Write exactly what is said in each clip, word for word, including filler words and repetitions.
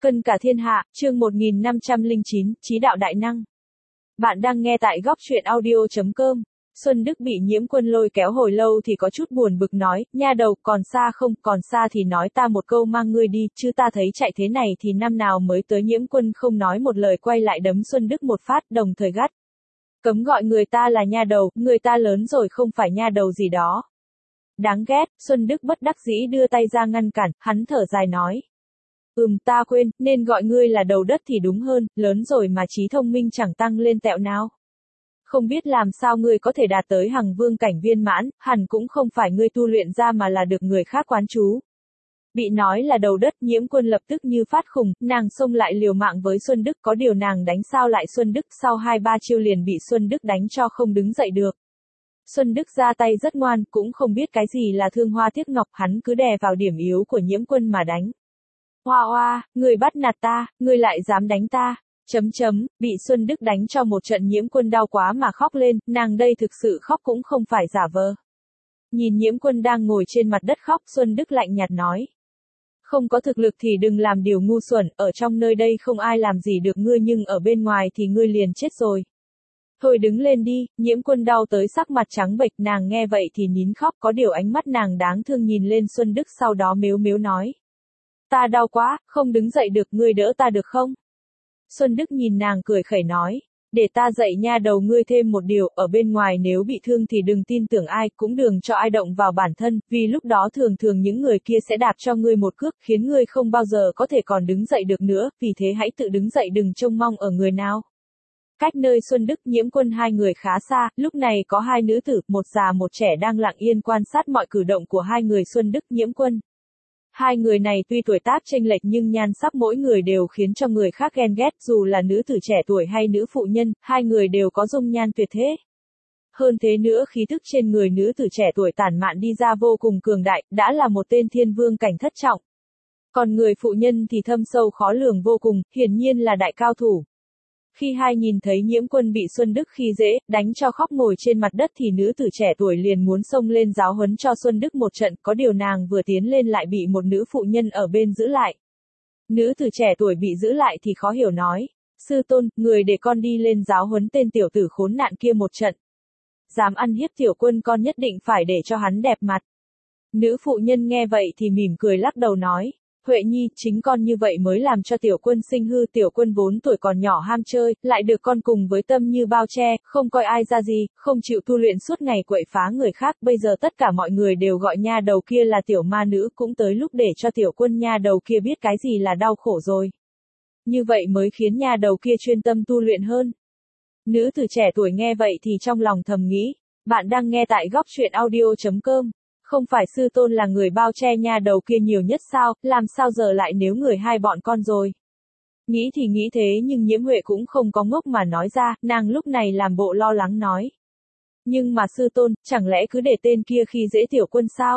Cân cả thiên hạ, chương một nghìn năm trăm lẻ chín, Chí đạo đại năng. Bạn đang nghe tại góc truyện audio chấm com. Xuân Đức bị Nhiễm Quân lôi kéo hồi lâu thì có chút buồn bực nói, nha đầu, còn xa không, còn xa thì nói ta một câu mang ngươi đi, chứ ta thấy chạy thế này thì năm nào mới tới. Nhiễm Quân không nói một lời quay lại đấm Xuân Đức một phát, đồng thời gắt. Cấm gọi người ta là nha đầu, người ta lớn rồi không phải nha đầu gì đó. Đáng ghét, Xuân Đức bất đắc dĩ đưa tay ra ngăn cản, hắn thở dài nói. Ừm, ta quên, nên gọi ngươi là đầu đất thì đúng hơn, lớn rồi mà trí thông minh chẳng tăng lên tẹo nào. Không biết làm sao ngươi có thể đạt tới hằng vương cảnh viên mãn, hẳn cũng không phải ngươi tu luyện ra mà là được người khác quán chú. Bị nói là đầu đất, Nhiễm Quân lập tức như phát khùng, nàng xông lại liều mạng với Xuân Đức, có điều nàng đánh sao lại Xuân Đức, sau hai ba chiêu liền bị Xuân Đức đánh cho không đứng dậy được. Xuân Đức ra tay rất ngoan, cũng không biết cái gì là thương hoa tiếc ngọc, hắn cứ đè vào điểm yếu của Nhiễm Quân mà đánh. Hoa hoa, người bắt nạt ta, người lại dám đánh ta, chấm chấm, bị Xuân Đức đánh cho một trận. Nhiễm Quân đau quá mà khóc lên, nàng đây thực sự khóc cũng không phải giả vờ. Nhìn Nhiễm Quân đang ngồi trên mặt đất khóc, Xuân Đức lạnh nhạt nói. Không có thực lực thì đừng làm điều ngu xuẩn, ở trong nơi đây không ai làm gì được ngươi nhưng ở bên ngoài thì ngươi liền chết rồi. Thôi đứng lên đi, Nhiễm Quân đau tới sắc mặt trắng bệch, nàng nghe vậy thì nín khóc, có điều ánh mắt nàng đáng thương nhìn lên Xuân Đức sau đó mếu mếu nói. Ta đau quá, không đứng dậy được, ngươi đỡ ta được không? Xuân Đức nhìn nàng cười khẩy nói, để ta dạy nha đầu ngươi thêm một điều, ở bên ngoài nếu bị thương thì đừng tin tưởng ai, cũng đừng cho ai động vào bản thân, vì lúc đó thường thường những người kia sẽ đạp cho ngươi một cước, khiến ngươi không bao giờ có thể còn đứng dậy được nữa, vì thế hãy tự đứng dậy đừng trông mong ở người nào. Cách nơi Xuân Đức, Nhiễm Quân hai người khá xa, lúc này có hai nữ tử, một già một trẻ đang lặng yên quan sát mọi cử động của hai người Xuân Đức, Nhiễm Quân. Hai người này tuy tuổi tác chênh lệch nhưng nhan sắc mỗi người đều khiến cho người khác ghen ghét, dù là nữ tử trẻ tuổi hay nữ phụ nhân, hai người đều có dung nhan tuyệt thế. Hơn thế nữa khí thức trên người nữ tử trẻ tuổi tản mạn đi ra vô cùng cường đại, đã là một tên thiên vương cảnh thất trọng. Còn người phụ nhân thì thâm sâu khó lường vô cùng, hiển nhiên là đại cao thủ. Khi hai nhìn thấy Nhiễm Quân bị Xuân Đức khi dễ, đánh cho khóc ngồi trên mặt đất thì nữ tử trẻ tuổi liền muốn xông lên giáo huấn cho Xuân Đức một trận, có điều nàng vừa tiến lên lại bị một nữ phụ nhân ở bên giữ lại. Nữ tử trẻ tuổi bị giữ lại thì khó hiểu nói, sư tôn, người để con đi lên giáo huấn tên tiểu tử khốn nạn kia một trận. Dám ăn hiếp tiểu quân con nhất định phải để cho hắn đẹp mặt. Nữ phụ nhân nghe vậy thì mỉm cười lắc đầu nói. Huệ Nhi, chính con như vậy mới làm cho tiểu quân sinh hư, tiểu quân vốn tuổi còn nhỏ ham chơi, lại được con cùng với tâm như bao che, không coi ai ra gì, không chịu tu luyện suốt ngày quậy phá người khác, bây giờ tất cả mọi người đều gọi nha đầu kia là tiểu ma nữ, cũng tới lúc để cho tiểu quân nha đầu kia biết cái gì là đau khổ rồi. Như vậy mới khiến nha đầu kia chuyên tâm tu luyện hơn. Nữ tử trẻ tuổi nghe vậy thì trong lòng thầm nghĩ, bạn đang nghe tại góc truyện audio chấm com. Không phải sư tôn là người bao che nha đầu kia nhiều nhất sao, làm sao giờ lại nếu người hai bọn con rồi. Nghĩ thì nghĩ thế nhưng Nhiễm Huệ cũng không có ngốc mà nói ra, nàng lúc này làm bộ lo lắng nói. Nhưng mà sư tôn, chẳng lẽ cứ để tên kia khi dễ tiểu quân sao?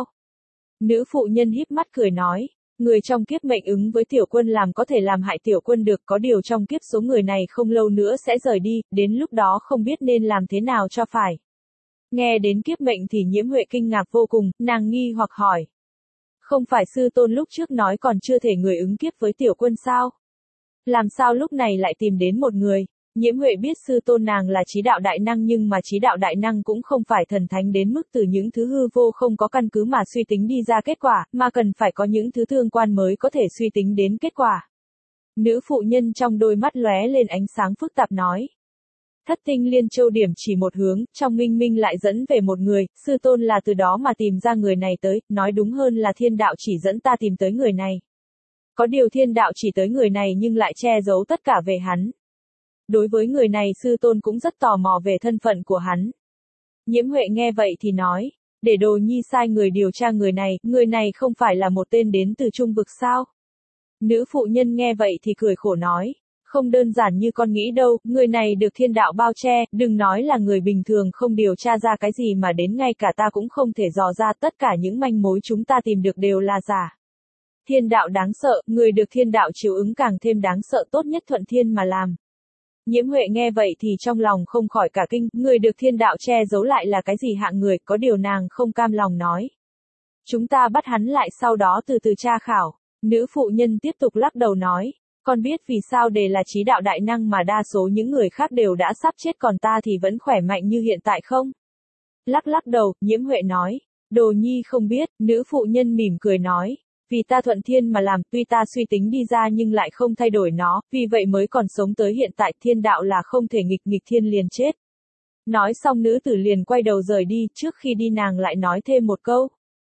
Nữ phụ nhân híp mắt cười nói, người trong kiếp mệnh ứng với tiểu quân làm có thể làm hại tiểu quân được, có điều trong kiếp số người này không lâu nữa sẽ rời đi, đến lúc đó không biết nên làm thế nào cho phải. Nghe đến kiếp mệnh thì Nhiễm Huệ kinh ngạc vô cùng, nàng nghi hoặc hỏi. Không phải sư tôn lúc trước nói còn chưa thể người ứng kiếp với tiểu quân sao? Làm sao lúc này lại tìm đến một người? Nhiễm Huệ biết sư tôn nàng là chí đạo đại năng nhưng mà chí đạo đại năng cũng không phải thần thánh đến mức từ những thứ hư vô không có căn cứ mà suy tính đi ra kết quả, mà cần phải có những thứ tương quan mới có thể suy tính đến kết quả. Nữ phụ nhân trong đôi mắt lóe lên ánh sáng phức tạp nói. Thất tinh liên châu điểm chỉ một hướng, trong minh minh lại dẫn về một người, sư tôn là từ đó mà tìm ra người này tới, nói đúng hơn là thiên đạo chỉ dẫn ta tìm tới người này. Có điều thiên đạo chỉ tới người này nhưng lại che giấu tất cả về hắn. Đối với người này sư tôn cũng rất tò mò về thân phận của hắn. Nhiễm Huệ nghe vậy thì nói, để Đồ Nhi sai người điều tra người này, người này không phải là một tên đến từ trung vực sao? Nữ phụ nhân nghe vậy thì cười khổ nói. Không đơn giản như con nghĩ đâu, người này được thiên đạo bao che, đừng nói là người bình thường không điều tra ra cái gì mà đến ngay cả ta cũng không thể dò ra, tất cả những manh mối chúng ta tìm được đều là giả. Thiên đạo đáng sợ, người được thiên đạo chiếu ứng càng thêm đáng sợ, tốt nhất thuận thiên mà làm. Nhiễm Huệ nghe vậy thì trong lòng không khỏi cả kinh, người được thiên đạo che giấu lại là cái gì hạng người, có điều nàng không cam lòng nói. Chúng ta bắt hắn lại sau đó từ từ tra khảo. Nữ phụ nhân tiếp tục lắc đầu nói. Con biết vì sao đề là trí đạo đại năng mà đa số những người khác đều đã sắp chết còn ta thì vẫn khỏe mạnh như hiện tại không? Lắc lắc đầu, Nhiễm Huệ nói. Đồ nhi không biết, nữ phụ nhân mỉm cười nói. Vì ta thuận thiên mà làm, tuy ta suy tính đi ra nhưng lại không thay đổi nó, vì vậy mới còn sống tới hiện tại, thiên đạo là không thể nghịch nghịch thiên liền chết. Nói xong nữ tử liền quay đầu rời đi, trước khi đi nàng lại nói thêm một câu.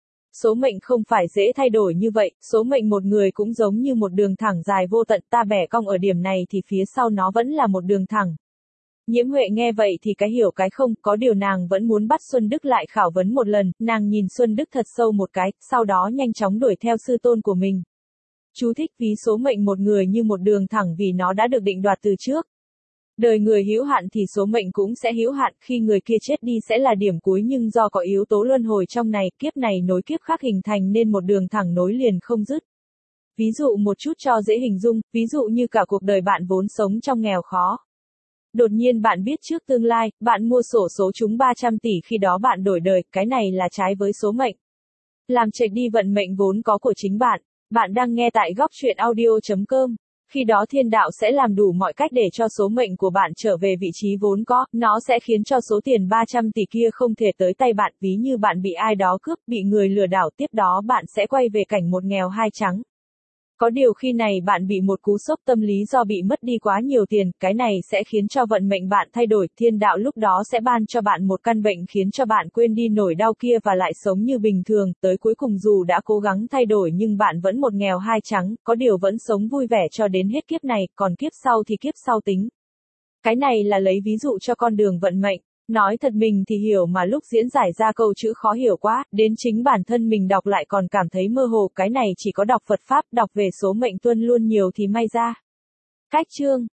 Số mệnh không phải dễ thay đổi như vậy, số mệnh một người cũng giống như một đường thẳng dài vô tận, ta bẻ cong ở điểm này thì phía sau nó vẫn là một đường thẳng. Nhiễm Huệ nghe vậy thì cái hiểu cái không, có điều nàng vẫn muốn bắt Xuân Đức lại khảo vấn một lần, nàng nhìn Xuân Đức thật sâu một cái, sau đó nhanh chóng đuổi theo sư tôn của mình. Chú thích ví số mệnh một người như một đường thẳng vì nó đã được định đoạt từ trước. Đời người hữu hạn thì số mệnh cũng sẽ hữu hạn, khi người kia chết đi sẽ là điểm cuối nhưng do có yếu tố luân hồi trong này, kiếp này nối kiếp khác hình thành nên một đường thẳng nối liền không dứt. Ví dụ một chút cho dễ hình dung, ví dụ như cả cuộc đời bạn vốn sống trong nghèo khó. Đột nhiên bạn biết trước tương lai, bạn mua xổ số trúng ba trăm tỷ khi đó bạn đổi đời, cái này là trái với số mệnh. Làm chệch đi vận mệnh vốn có của chính bạn. Bạn đang nghe tại góc truyện audio chấm com. Khi đó thiên đạo sẽ làm đủ mọi cách để cho số mệnh của bạn trở về vị trí vốn có, nó sẽ khiến cho số tiền ba trăm tỷ kia không thể tới tay bạn, ví như bạn bị ai đó cướp, bị người lừa đảo, tiếp đó bạn sẽ quay về cảnh một nghèo hai trắng. Có điều khi này bạn bị một cú sốc tâm lý do bị mất đi quá nhiều tiền, cái này sẽ khiến cho vận mệnh bạn thay đổi, thiên đạo lúc đó sẽ ban cho bạn một căn bệnh khiến cho bạn quên đi nỗi đau kia và lại sống như bình thường, tới cuối cùng dù đã cố gắng thay đổi nhưng bạn vẫn một nghèo hai trắng, có điều vẫn sống vui vẻ cho đến hết kiếp này, còn kiếp sau thì kiếp sau tính. Cái này là lấy ví dụ cho con đường vận mệnh. Nói thật mình thì hiểu mà lúc diễn giải ra câu chữ khó hiểu quá, đến chính bản thân mình đọc lại còn cảm thấy mơ hồ, cái này chỉ có đọc Phật Pháp, đọc về số mệnh tuân luôn nhiều thì may ra. Cách chương